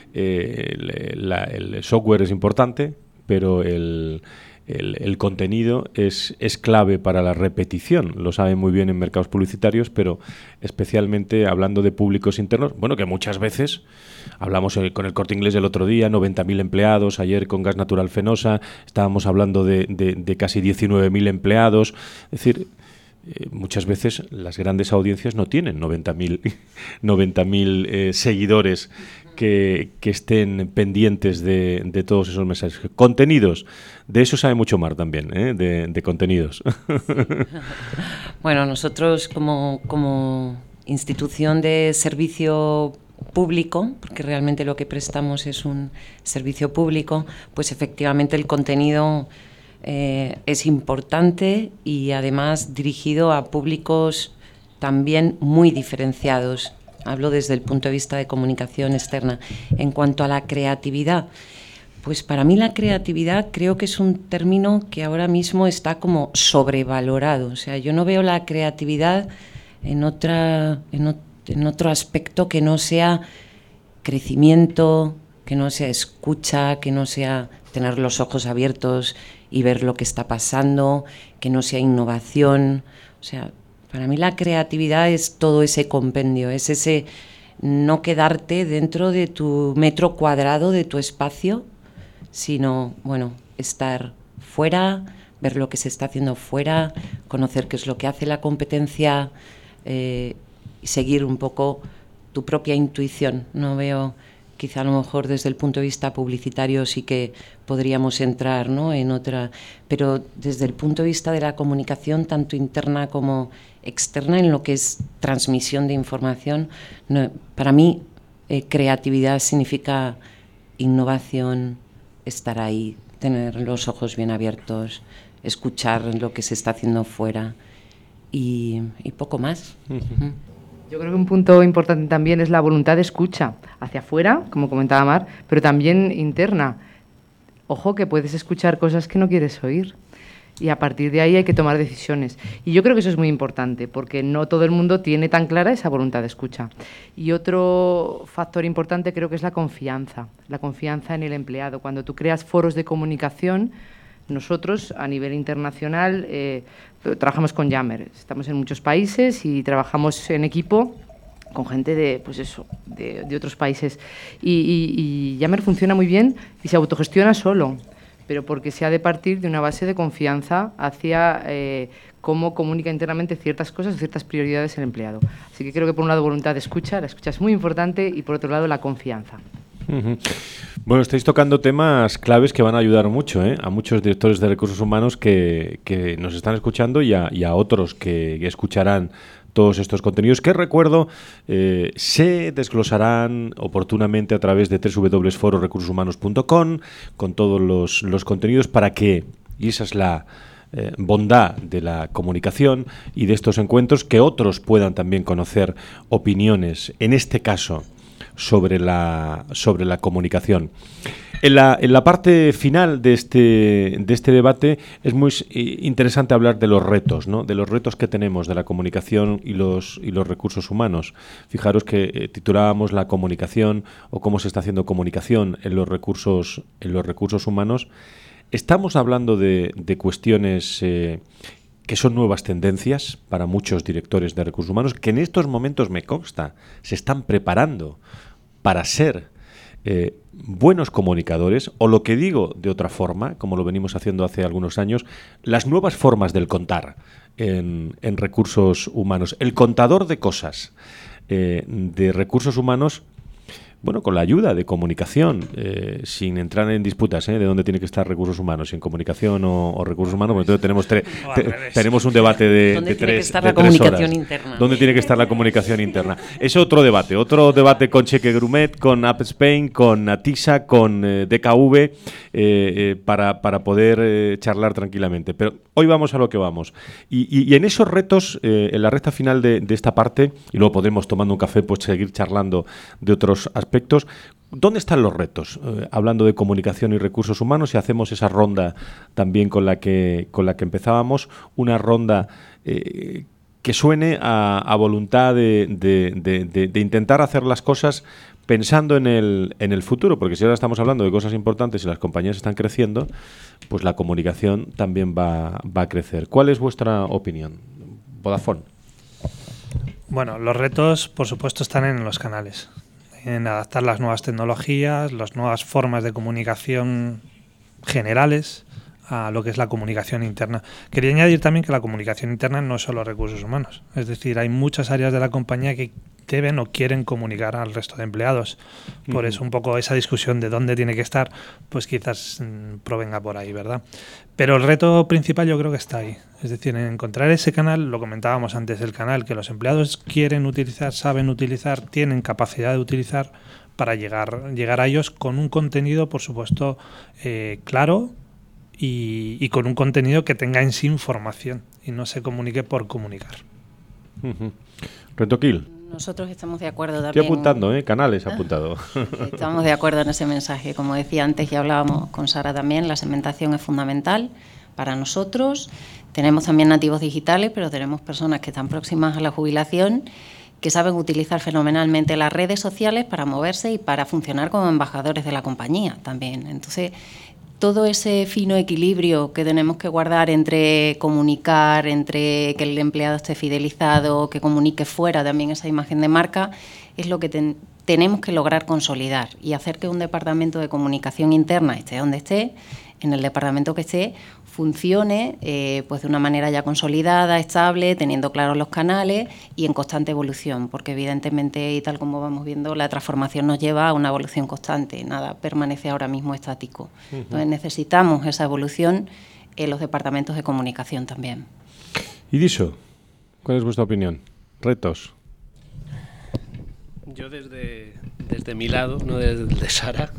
El software es importante, pero el contenido es clave para la repetición. Lo saben muy bien en mercados publicitarios, pero especialmente hablando de públicos internos, bueno, que muchas veces hablamos con el Corte Inglés el otro día, 90.000 empleados, ayer con Gas Natural Fenosa estábamos hablando de casi 19.000 empleados. Es decir, muchas veces las grandes audiencias no tienen 90.000 seguidores que estén pendientes de todos esos mensajes. Contenidos, de eso sabe mucho Mar también, de contenidos. Bueno, nosotros como institución de servicio público, porque realmente lo que prestamos es un servicio público, pues efectivamente el contenido es importante y además dirigido a públicos también muy diferenciados. Hablo desde el punto de vista de comunicación externa. En cuanto a la creatividad, pues para mí la creatividad creo que es un término que ahora mismo está como sobrevalorado. O sea, yo no veo la creatividad en otro aspecto que no sea crecimiento, que no sea escucha, que no sea tener los ojos abiertos y ver lo que está pasando, que no sea innovación. O sea, para mí la creatividad es todo ese compendio, es ese no quedarte dentro de tu metro cuadrado, de tu espacio, sino, bueno, estar fuera, ver lo que se está haciendo fuera, conocer qué es lo que hace la competencia y seguir un poco tu propia intuición. No veo, quizá a lo mejor desde el punto de vista publicitario sí que podríamos entrar, ¿no?, en otra, pero desde el punto de vista de la comunicación, tanto interna como externa, en lo que es transmisión de información, no, para mí creatividad significa innovación, estar ahí, tener los ojos bien abiertos, escuchar lo que se está haciendo fuera y poco más. Uh-huh. Yo creo que un punto importante también es la voluntad de escucha hacia afuera, como comentaba Mar, pero también interna. Ojo, que puedes escuchar cosas que no quieres oír y a partir de ahí hay que tomar decisiones. Y yo creo que eso es muy importante porque no todo el mundo tiene tan clara esa voluntad de escucha. Y otro factor importante creo que es la confianza en el empleado. Cuando tú creas foros de comunicación, nosotros a nivel internacional trabajamos con Yammer, estamos en muchos países y trabajamos en equipo con gente de otros países y Yammer funciona muy bien y se autogestiona solo, pero porque se ha de partir de una base de confianza hacia cómo comunica internamente ciertas cosas o ciertas prioridades el empleado. Así que creo que por un lado voluntad de escucha, la escucha es muy importante, y por otro lado la confianza. Bueno, estáis tocando temas claves que van a ayudar mucho a muchos directores de recursos humanos que nos están escuchando y a otros que escucharán todos estos contenidos, que recuerdo se desglosarán oportunamente a través de www.fororecursoshumanos.com con todos los contenidos para que, y esa es la bondad de la comunicación y de estos encuentros, que otros puedan también conocer opiniones, en este caso, sobre la comunicación. En la parte final de este debate es muy interesante hablar de los retos, ¿no? De los retos que tenemos de la comunicación y los recursos humanos. Fijaros que titulábamos la comunicación o cómo se está haciendo comunicación en los recursos humanos. Estamos hablando de cuestiones que son nuevas tendencias para muchos directores de recursos humanos, que en estos momentos, me consta, se están preparando para ser buenos comunicadores, o lo que digo de otra forma, como lo venimos haciendo hace algunos años, las nuevas formas del contar en recursos humanos. El contador de cosas de recursos humanos, bueno, con la ayuda de comunicación, sin entrar en disputas de dónde tiene que estar recursos humanos, si en comunicación o recursos humanos, porque entonces tenemos un debate de 3 horas. ¿Dónde tiene que estar la comunicación interna? ¿Dónde tiene que estar la comunicación interna? Es otro debate con Cheque Grumet, con App Spain, con Atisa, con DKV, para poder charlar tranquilamente. Pero hoy vamos a lo que vamos. Y en esos retos, en la recta final de esta parte, y luego podremos, tomando un café, pues seguir charlando de otros aspectos. ¿Dónde están los retos? Hablando de comunicación y recursos humanos, y hacemos esa ronda también con la que empezábamos, una ronda que suene a voluntad de intentar hacer las cosas pensando en el futuro, porque si ahora estamos hablando de cosas importantes y las compañías están creciendo, pues la comunicación también va a crecer. ¿Cuál es vuestra opinión? Vodafone. Bueno, los retos, por supuesto, están en los canales, en adaptar las nuevas tecnologías, las nuevas formas de comunicación generales a lo que es la comunicación interna. Quería añadir también que la comunicación interna no es solo recursos humanos, es decir, hay muchas áreas de la compañía que deben o quieren comunicar al resto de empleados. Por eso un poco esa discusión de dónde tiene que estar, pues quizás provenga por ahí, ¿verdad? Pero el reto principal yo creo que está ahí. Es decir, en encontrar ese canal, lo comentábamos antes, el canal que los empleados quieren utilizar, saben utilizar, tienen capacidad de utilizar para llegar a ellos con un contenido, por supuesto, claro y con un contenido que tenga en sí información y no se comunique por comunicar. Reto Kill. Nosotros estamos de acuerdo también. Estoy apuntando, Canales apuntado. Estamos de acuerdo en ese mensaje. Como decía antes y hablábamos con Sara también, la segmentación es fundamental para nosotros. Tenemos también nativos digitales, pero tenemos personas que están próximas a la jubilación, que saben utilizar fenomenalmente las redes sociales para moverse y para funcionar como embajadores de la compañía también. Entonces, todo ese fino equilibrio que tenemos que guardar entre comunicar, entre que el empleado esté fidelizado, que comunique fuera también esa imagen de marca, es lo que tenemos que lograr consolidar y hacer que un departamento de comunicación interna, esté donde esté, en el departamento que esté, funcione pues de una manera ya consolidada, estable, teniendo claros los canales y en constante evolución, porque evidentemente, y tal como vamos viendo, la transformación nos lleva a una evolución constante, nada permanece ahora mismo estático. Entonces necesitamos esa evolución en los departamentos de comunicación también. Y Diso, ¿cuál es vuestra opinión? Retos. Yo desde mi lado, no desde el de Sara,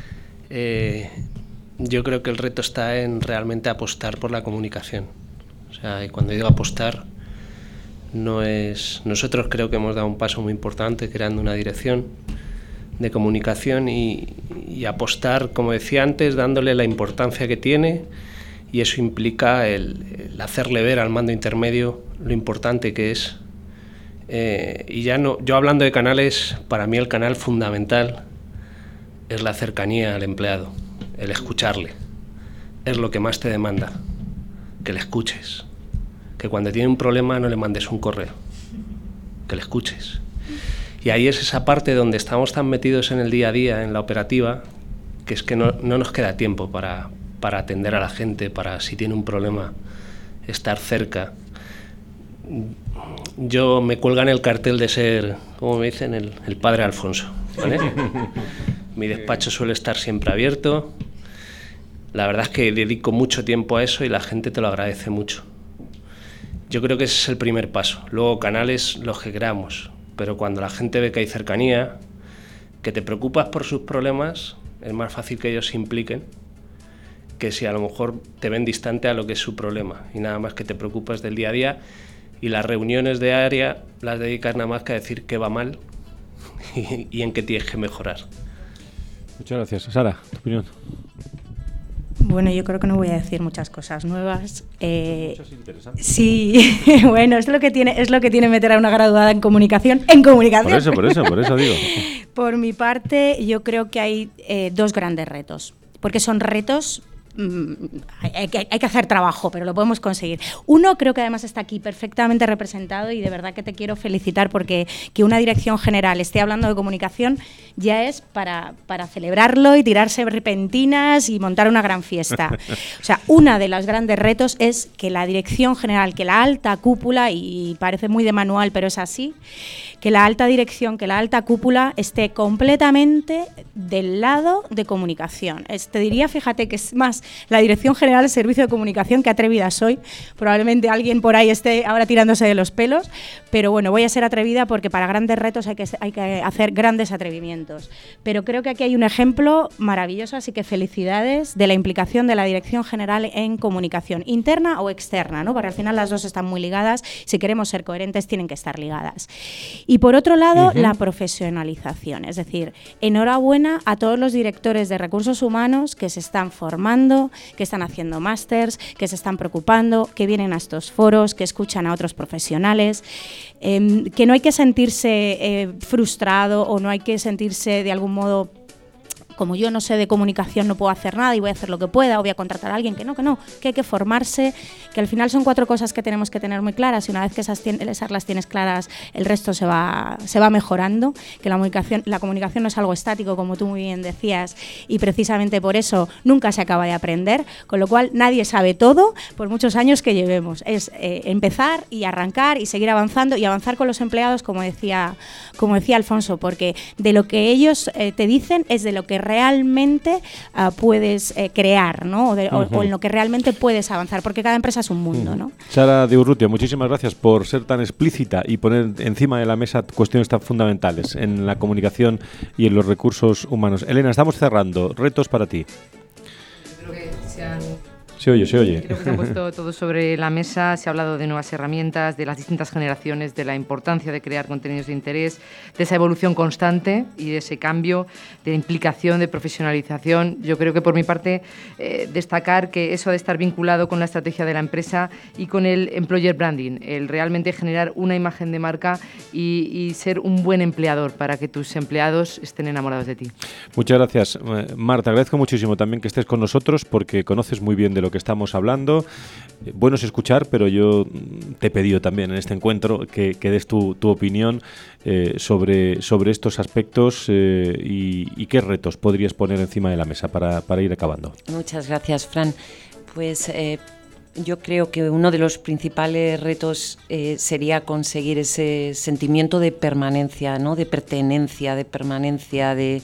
yo creo que el reto está en realmente apostar por la comunicación. O sea, y cuando digo apostar, nosotros creo que hemos dado un paso muy importante creando una dirección de comunicación y apostar, como decía antes, dándole la importancia que tiene, y eso implica el hacerle ver al mando intermedio lo importante que es. Y ya no, yo hablando de canales, para mí el canal fundamental es la cercanía al empleado. El escucharle es lo que más te demanda, que le escuches, que cuando tiene un problema no le mandes un correo, que le escuches. Y ahí es esa parte donde estamos tan metidos en el día a día, en la operativa, que es que no nos queda tiempo para atender a la gente, para si tiene un problema estar cerca. Yo me cuelgan el cartel de ser, como me dicen, el padre Alfonso, ¿vale? Mi despacho suele estar siempre abierto. La verdad es que dedico mucho tiempo a eso y la gente te lo agradece mucho. Yo creo que ese es el primer paso. Luego canales los que creamos, pero cuando la gente ve que hay cercanía, que te preocupas por sus problemas, es más fácil que ellos se impliquen que si a lo mejor te ven distante a lo que es su problema y nada más que te preocupas del día a día, y las reuniones de área las dedicas nada más que a decir qué va mal y en qué tienes que mejorar. Muchas gracias. Sara, tu opinión. Bueno, yo creo que no voy a decir muchas cosas nuevas. Muchas interesantes. Sí, bueno, es lo que tiene meter a una graduada en comunicación. Por eso digo. Por mi parte, yo creo que hay dos grandes retos, porque son retos. Hay que hacer trabajo, pero lo podemos conseguir. Uno creo que además está aquí perfectamente representado y de verdad que te quiero felicitar porque que una dirección general esté hablando de comunicación ya es para celebrarlo y tirarse repentinas y montar una gran fiesta. O sea, uno de los grandes retos es que la dirección general, que la alta cúpula, y parece muy de manual, pero es así, que la alta dirección, que la alta cúpula esté completamente del lado de comunicación. Te diría, fíjate, que es más la Dirección General de Servicio de Comunicación, que atrevida soy. Probablemente alguien por ahí esté ahora tirándose de los pelos, pero bueno, voy a ser atrevida porque para grandes retos hay que hacer grandes atrevimientos. Pero creo que aquí hay un ejemplo maravilloso, así que felicidades de la implicación de la Dirección General en comunicación, interna o externa, ¿no? Porque al final las dos están muy ligadas. Si queremos ser coherentes, tienen que estar ligadas. Y por otro lado, la profesionalización. Es decir, enhorabuena a todos los directores de recursos humanos que se están formando, que están haciendo másters, que se están preocupando, que vienen a estos foros, que escuchan a otros profesionales, que no hay que sentirse frustrado o no hay que sentirse de algún modo como yo no sé de comunicación no puedo hacer nada y voy a hacer lo que pueda o voy a contratar a alguien, que hay que formarse, que al final son 4 cosas que tenemos que tener muy claras y una vez que esas las tienes claras el resto se va mejorando, que la comunicación no es algo estático como tú muy bien decías y precisamente por eso nunca se acaba de aprender, con lo cual nadie sabe todo por muchos años que llevemos, es empezar y arrancar y seguir avanzando y avanzar con los empleados como decía Alfonso, porque de lo que ellos te dicen es de lo que realmente puedes crear, ¿no? O en lo que realmente puedes avanzar, porque cada empresa es un mundo, ¿no? Sara de Urrutia, muchísimas gracias por ser tan explícita y poner encima de la mesa cuestiones tan fundamentales en la comunicación y en los recursos humanos. Elena, estamos cerrando. Retos para ti. Yo creo que Se oye. Creo que se ha puesto todo sobre la mesa, se ha hablado de nuevas herramientas, de las distintas generaciones, de la importancia de crear contenidos de interés, de esa evolución constante y de ese cambio, de implicación, de profesionalización. Yo creo que por mi parte destacar que eso de estar vinculado con la estrategia de la empresa y con el employer branding, el realmente generar una imagen de marca y ser un buen empleador para que tus empleados estén enamorados de ti. Muchas gracias, Marta. Agradezco muchísimo también que estés con nosotros porque conoces muy bien de lo que estamos hablando. Bueno es escuchar, pero yo te he pedido también en este encuentro que des tu opinión sobre estos aspectos y qué retos podrías poner encima de la mesa para ir acabando. Muchas gracias, Fran. Pues yo creo que uno de los principales retos sería conseguir ese sentimiento de permanencia, ¿no? De pertenencia, de permanencia, de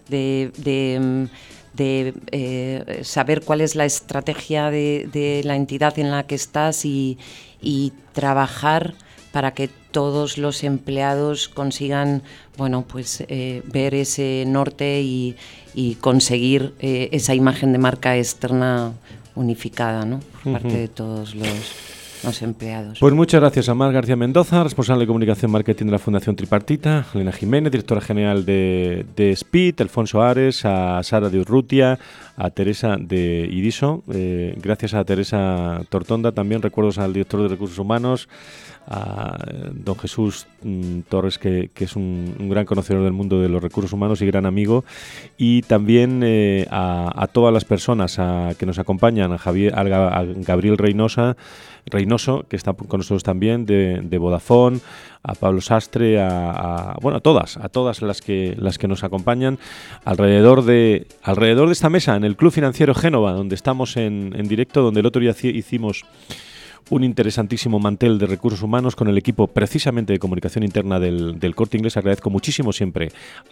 saber cuál es la estrategia de la entidad en la que estás y trabajar para que todos los empleados consigan, bueno, pues ver ese norte y conseguir esa imagen de marca externa unificada, ¿no? Por parte de todos los empleados. Pues muchas gracias a Mar García Mendoza, responsable de comunicación y marketing de la Fundación Tripartita, a Elena Jiménez, directora general de SPIT, Alfonso Ares, a Sara de Urrutia, a Teresa de Idiso, gracias a Teresa Tortonda, también recuerdos al director de Recursos Humanos, a don Jesús Torres, que es un gran conocedor del mundo de los recursos humanos y gran amigo, y también a todas las personas que nos acompañan, a Gabriel Reynoso, que está con nosotros también, de Vodafone, a Pablo Sastre, a todas las que nos acompañan alrededor de esta mesa en el Club Financiero Génova, donde estamos en directo, donde el otro día hicimos un interesantísimo mantel de recursos humanos con el equipo precisamente de comunicación interna del Corte Inglés. Agradezco muchísimo siempre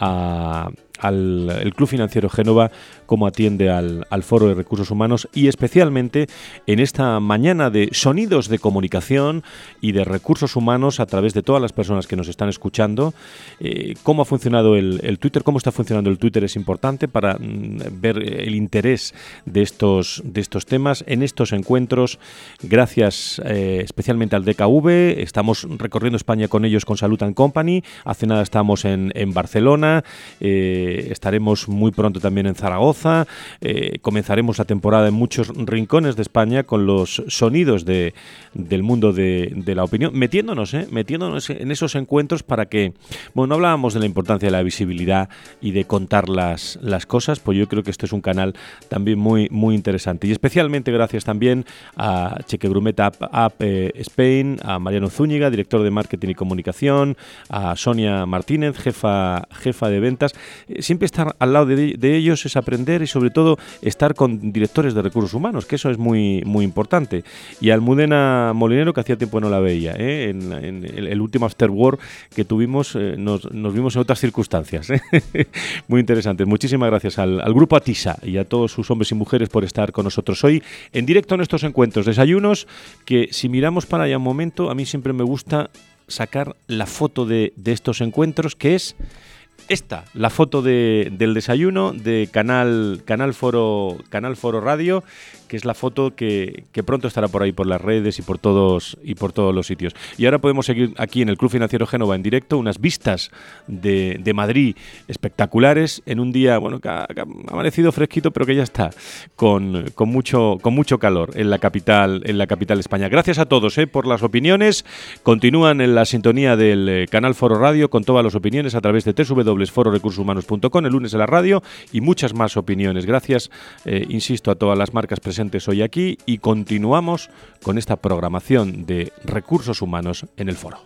al Club Financiero Génova cómo atiende al Foro de Recursos Humanos, y especialmente en esta mañana de sonidos de comunicación y de recursos humanos a través de todas las personas que nos están escuchando. Cómo ha funcionado el Twitter, cómo está funcionando el Twitter es importante para ver el interés de estos temas en estos encuentros. Gracias especialmente al DKV. Estamos recorriendo España con ellos, con Salud & Company. Hace nada estamos en Barcelona. Estaremos muy pronto también en Zaragoza. Comenzaremos la temporada en muchos rincones de España con los sonidos del mundo de la opinión, metiéndonos en esos encuentros para que, bueno, hablábamos de la importancia de la visibilidad y de contar las cosas, pues yo creo que esto es un canal también muy, muy interesante. Y especialmente gracias también a Cheque Grumet App Spain, a Mariano Zúñiga, director de Marketing y Comunicación, a Sonia Martínez, jefa de ventas. Siempre estar al lado de ellos es aprender, y sobre todo estar con directores de recursos humanos, que eso es muy, muy importante. Y a Almudena Molinero, que hacía tiempo no la veía, en el último After Work que tuvimos, nos vimos en otras circunstancias. Muy interesante. Muchísimas gracias al Grupo Atisa y a todos sus hombres y mujeres por estar con nosotros hoy en directo en estos encuentros, desayunos, que si miramos para allá un momento, a mí siempre me gusta sacar la foto de estos encuentros, que es esta, la foto del desayuno de Canal Foro Radio, que es la foto que pronto estará por ahí por las redes y por todos los sitios. Y ahora podemos seguir aquí en el Club Financiero Génova en directo, unas vistas de Madrid espectaculares en un día, bueno, que ha amanecido fresquito, pero que ya está con mucho calor en la capital de España. Gracias a todos por las opiniones. Continúan en la sintonía del Canal Foro Radio con todas las opiniones a través de www.fororecursoshumanos.com, el lunes en la radio, y muchas más opiniones. Gracias, insisto, a todas las marcas presentes hoy aquí, y continuamos con esta programación de recursos humanos en el foro.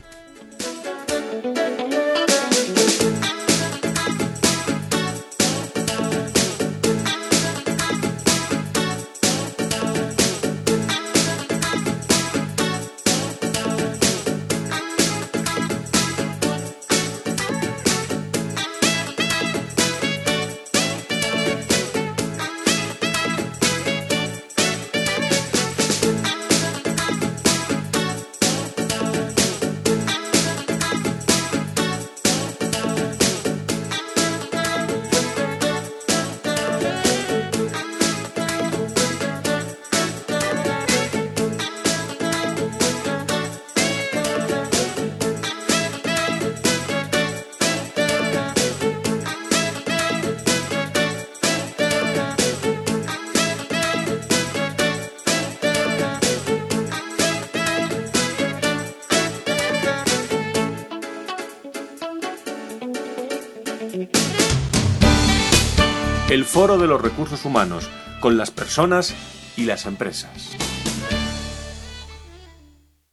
El Foro de los Recursos Humanos, con las personas y las empresas.